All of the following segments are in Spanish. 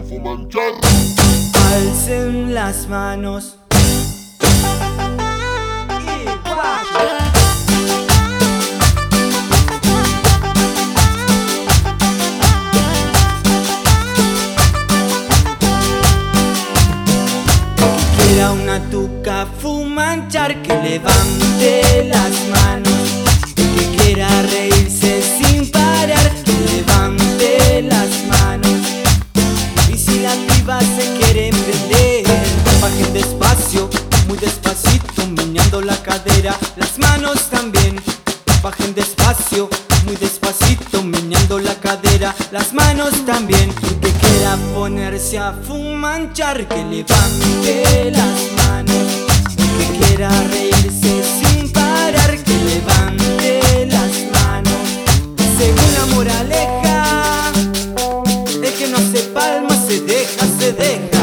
fumanchar. Alcen las manos. Quiera una tuca fumanchar, que levante las manos. El que quiera reírse sin parar, que levante las manos. Y si la piba se quiere prender, bajen despacio, muy despacito, meneando la cadera. Las manos también, bajen despacio, muy despacito, meneando la cadera. Las manos también. El que quiera ponerse a fumanchar, que levante las manos. El que quiera reírse sin parar, que levante las manos. Según la moraleja, el que no se palma se deja, se deja.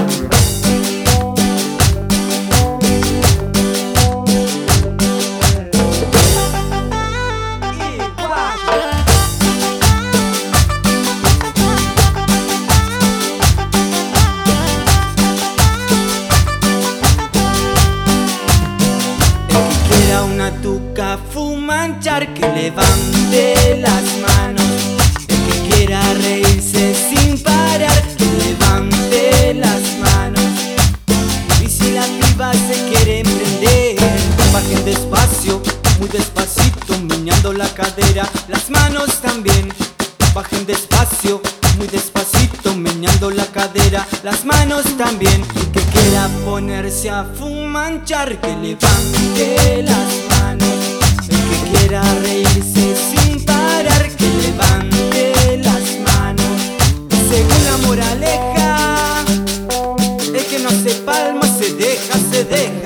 Una tuca fumanchar, que levante las manos. El que quiera reírse sin parar, que levante las manos. Y si la piba se quiere prender, bajen despacio, muy despacito, meneando la cadera. Las manos también, bajen despacio, muy despacito, meneando la cadera. Las manos también. El que quiera ponerse a fumanchar, que levante las manos. El que quiera reírse sin parar, que levante las manos. Según la moraleja, el que no se palma se deja, se deja.